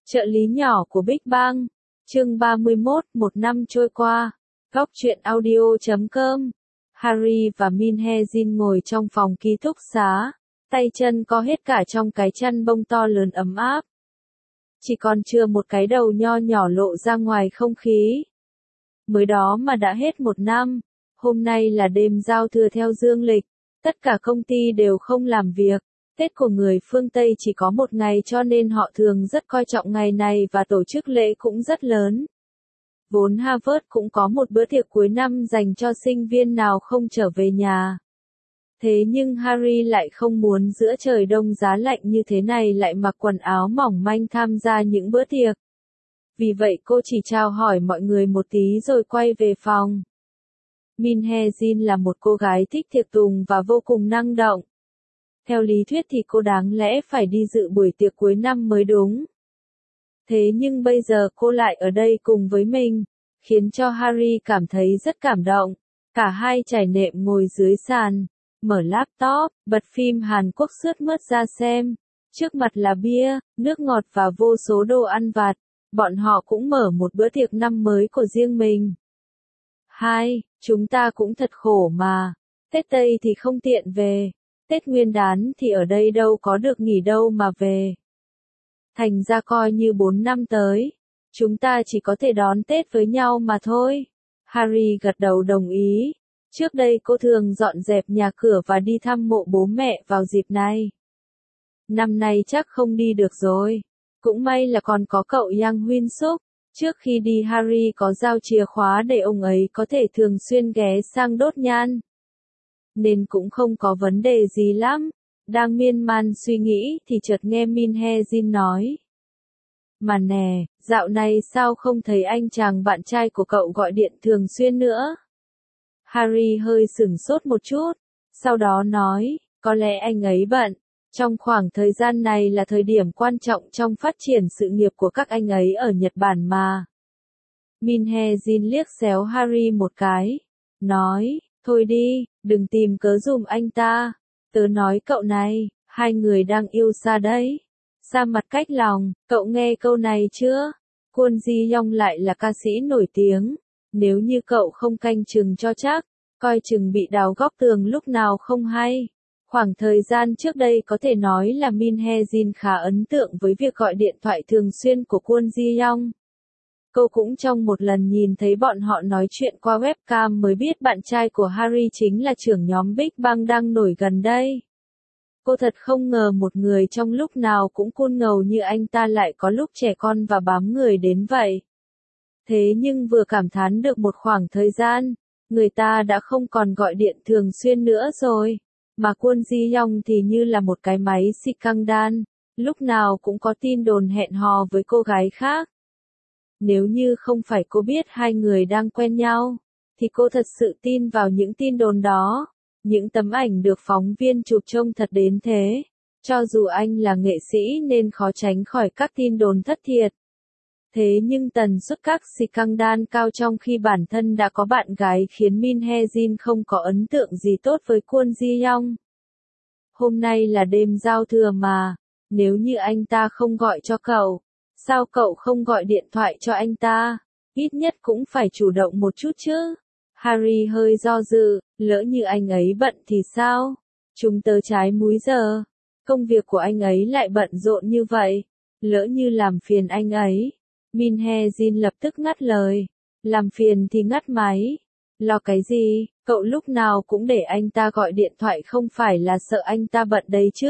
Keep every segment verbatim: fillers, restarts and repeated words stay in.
Trợ lý nhỏ của Big Bang. Chương ba mươi mốt, một năm trôi qua. Góc truyện audio chấm com. Harry và Min Hye Jin ngồi trong phòng ký túc xá, tay chân co hết cả trong cái chăn bông to lớn ấm áp. Chỉ còn chưa một cái đầu nho nhỏ lộ ra ngoài không khí. Mới đó mà đã hết một năm, hôm nay là đêm giao thừa theo dương lịch, tất cả công ty đều không làm việc. Tết của người phương Tây chỉ có một ngày cho nên họ thường rất coi trọng ngày này và tổ chức lễ cũng rất lớn. Vốn Harvard cũng có một bữa tiệc cuối năm dành cho sinh viên nào không trở về nhà. Thế nhưng Harry lại không muốn giữa trời đông giá lạnh như thế này lại mặc quần áo mỏng manh tham gia những bữa tiệc. Vì vậy cô chỉ chào hỏi mọi người một tí rồi quay về phòng. Min Hye Jin là một cô gái thích tiệc tùng và vô cùng năng động. Theo lý thuyết thì cô đáng lẽ phải đi dự buổi tiệc cuối năm mới đúng. Thế nhưng bây giờ cô lại ở đây cùng với mình, khiến cho Harry cảm thấy rất cảm động. Cả hai trải nệm ngồi dưới sàn, mở laptop, bật phim Hàn Quốc sướt mướt ra xem. Trước mặt là bia, nước ngọt và vô số đồ ăn vặt. Bọn họ cũng mở một bữa tiệc năm mới của riêng mình. Hai, chúng ta cũng thật khổ mà. Tết Tây thì không tiện về. Tết Nguyên đán thì ở đây đâu có được nghỉ đâu mà về. Thành ra coi như bốn năm tới, chúng ta chỉ có thể đón Tết với nhau mà thôi. Harry gật đầu đồng ý. Trước đây cô thường dọn dẹp nhà cửa và đi thăm mộ bố mẹ vào dịp này. Năm nay chắc không đi được rồi. Cũng may là còn có cậu Yang Huynh Suk. Trước khi đi Harry có giao chìa khóa để ông ấy có thể thường xuyên ghé sang đốt nhang. Nên cũng không có vấn đề gì lắm. Đang miên man suy nghĩ thì chợt nghe Min Hye Jin nói. Mà nè, dạo này sao không thấy anh chàng bạn trai của cậu gọi điện thường xuyên nữa? Harry hơi sửng sốt một chút, sau đó nói, có lẽ anh ấy bận. Trong khoảng thời gian này là thời điểm quan trọng trong phát triển sự nghiệp của các anh ấy ở Nhật Bản mà. Min Hye Jin liếc xéo Harry một cái, nói, thôi đi, đừng tìm cớ giùm anh ta. Tớ nói cậu này, hai người đang yêu xa đấy. Xa mặt cách lòng, cậu nghe câu này chưa? Kwon Ji Young lại là ca sĩ nổi tiếng. Nếu như cậu không canh chừng cho chắc, coi chừng bị đào góc tường lúc nào không hay. Khoảng thời gian trước đây có thể nói là Min Hye Jin khá ấn tượng với việc gọi điện thoại thường xuyên của Kwon Ji Young. Cô cũng trong một lần nhìn thấy bọn họ nói chuyện qua webcam mới biết bạn trai của Harry chính là trưởng nhóm Big Bang đang nổi gần đây. Cô thật không ngờ một người trong lúc nào cũng cool ngầu như anh ta lại có lúc trẻ con và bám người đến vậy. Thế nhưng vừa cảm thán được một khoảng thời gian, người ta đã không còn gọi điện thường xuyên nữa rồi. Mà Kwon Ji Young thì như là một cái máy xi căng đan, lúc nào cũng có tin đồn hẹn hò với cô gái khác. Nếu như không phải cô biết hai người đang quen nhau, thì cô thật sự tin vào những tin đồn đó. Những tấm ảnh được phóng viên chụp trông thật đến thế. Cho dù anh là nghệ sĩ nên khó tránh khỏi các tin đồn thất thiệt. Thế nhưng tần suất các scandal cao trong khi bản thân đã có bạn gái khiến Min Hye Jin không có ấn tượng gì tốt với Kwon Ji Young. Hôm nay là đêm giao thừa mà, nếu như anh ta không gọi cho cậu, sao cậu không gọi điện thoại cho anh ta? Ít nhất cũng phải chủ động một chút chứ. Harry hơi do dự, lỡ như anh ấy bận thì sao? Chúng tớ trái múi giờ. Công việc của anh ấy lại bận rộn như vậy. Lỡ như làm phiền anh ấy. Min Hye Jin lập tức ngắt lời. Làm phiền thì ngắt máy. Lo cái gì, cậu lúc nào cũng để anh ta gọi điện thoại không phải là sợ anh ta bận đấy chứ?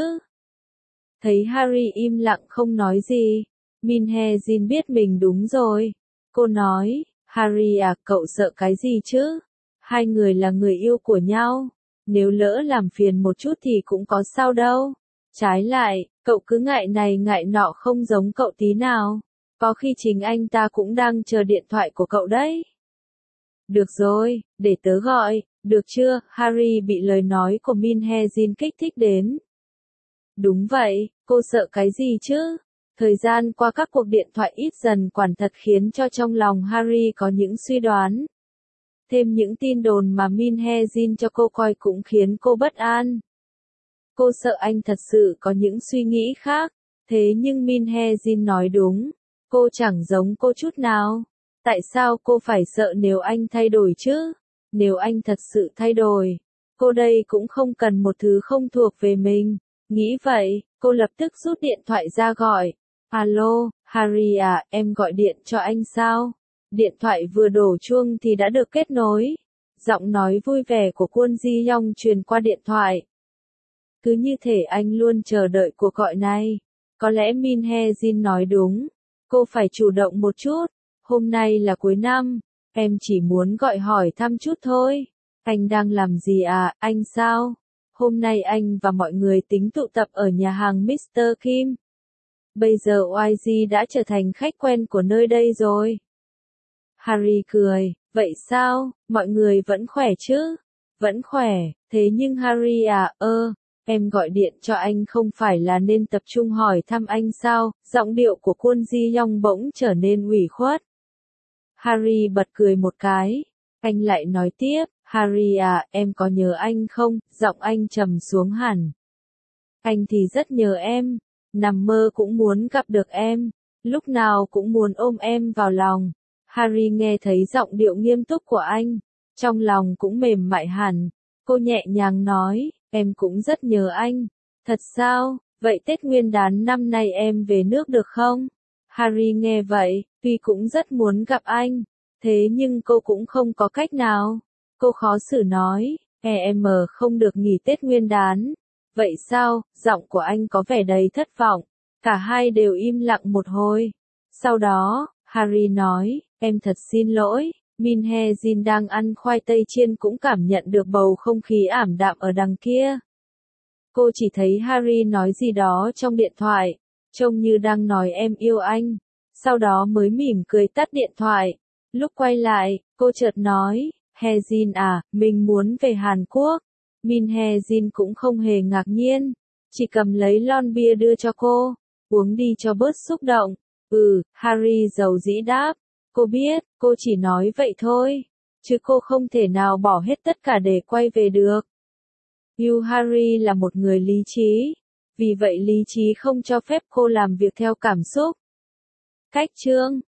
Thấy Harry im lặng không nói gì. Min Hye Jin biết mình đúng rồi. Cô nói, Harry à, cậu sợ cái gì chứ? Hai người là người yêu của nhau. Nếu lỡ làm phiền một chút thì cũng có sao đâu. Trái lại, cậu cứ ngại này ngại nọ không giống cậu tí nào. Có khi chính anh ta cũng đang chờ điện thoại của cậu đấy. Được rồi, để tớ gọi, được chưa? Harry bị lời nói của Min Hye Jin kích thích đến. Đúng vậy, cô sợ cái gì chứ? Thời gian qua các cuộc điện thoại ít dần quản thật khiến cho trong lòng Harry có những suy đoán. Thêm những tin đồn mà Min Hye Jin cho cô coi cũng khiến cô bất an. Cô sợ anh thật sự có những suy nghĩ khác, thế nhưng Min Hye Jin nói đúng. Cô chẳng giống cô chút nào. Tại sao cô phải sợ nếu anh thay đổi chứ? Nếu anh thật sự thay đổi, cô đây cũng không cần một thứ không thuộc về mình. Nghĩ vậy, cô lập tức rút điện thoại ra gọi. Alo, Harry à, em gọi điện cho anh sao? Điện thoại vừa đổ chuông thì đã được kết nối. Giọng nói vui vẻ của Kwon Ji Young truyền qua điện thoại. Cứ như thể anh luôn chờ đợi cuộc gọi này. Có lẽ Min Hye Jin nói đúng. Cô phải chủ động một chút. Hôm nay là cuối năm. Em chỉ muốn gọi hỏi thăm chút thôi. Anh đang làm gì à, anh sao? Hôm nay anh và mọi người tính tụ tập ở nhà hàng mít tơ Kim. Bây giờ Y G đã trở thành khách quen của nơi đây rồi. Harry cười, vậy sao, mọi người vẫn khỏe chứ? Vẫn khỏe, thế nhưng Harry à, ơ, em gọi điện cho anh không phải là nên tập trung hỏi thăm anh sao? Giọng điệu của Kwon Ji Young bỗng trở nên ủy khuất. Harry bật cười một cái. Anh lại nói tiếp, Harry à, em có nhớ anh không? Giọng anh trầm xuống hẳn. Anh thì rất nhớ em. Nằm mơ cũng muốn gặp được em. Lúc nào cũng muốn ôm em vào lòng. Harry nghe thấy giọng điệu nghiêm túc của anh. Trong lòng cũng mềm mại hẳn. Cô nhẹ nhàng nói, em cũng rất nhớ anh. Thật sao? Vậy Tết Nguyên đán năm nay em về nước được không? Harry nghe vậy, tuy cũng rất muốn gặp anh. Thế nhưng cô cũng không có cách nào. Cô khó xử nói, em không được nghỉ Tết Nguyên đán. Vậy sao? Giọng của anh có vẻ đầy thất vọng. Cả hai đều im lặng một hồi. Sau đó, Harry nói, em thật xin lỗi. Min Hye Jin đang ăn khoai tây chiên cũng cảm nhận được bầu không khí ảm đạm ở đằng kia. Cô chỉ thấy Harry nói gì đó trong điện thoại, trông như đang nói em yêu anh. Sau đó mới mỉm cười tắt điện thoại. Lúc quay lại, cô chợt nói, Hye Jin à, mình muốn về Hàn Quốc. Min Hye Jin cũng không hề ngạc nhiên, chỉ cầm lấy lon bia đưa cho cô, uống đi cho bớt xúc động. Ừ, Harry dầu dĩ đáp, cô biết, cô chỉ nói vậy thôi, chứ cô không thể nào bỏ hết tất cả để quay về được. Yu Harry là một người lý trí, vì vậy lý trí không cho phép cô làm việc theo cảm xúc. Cách chương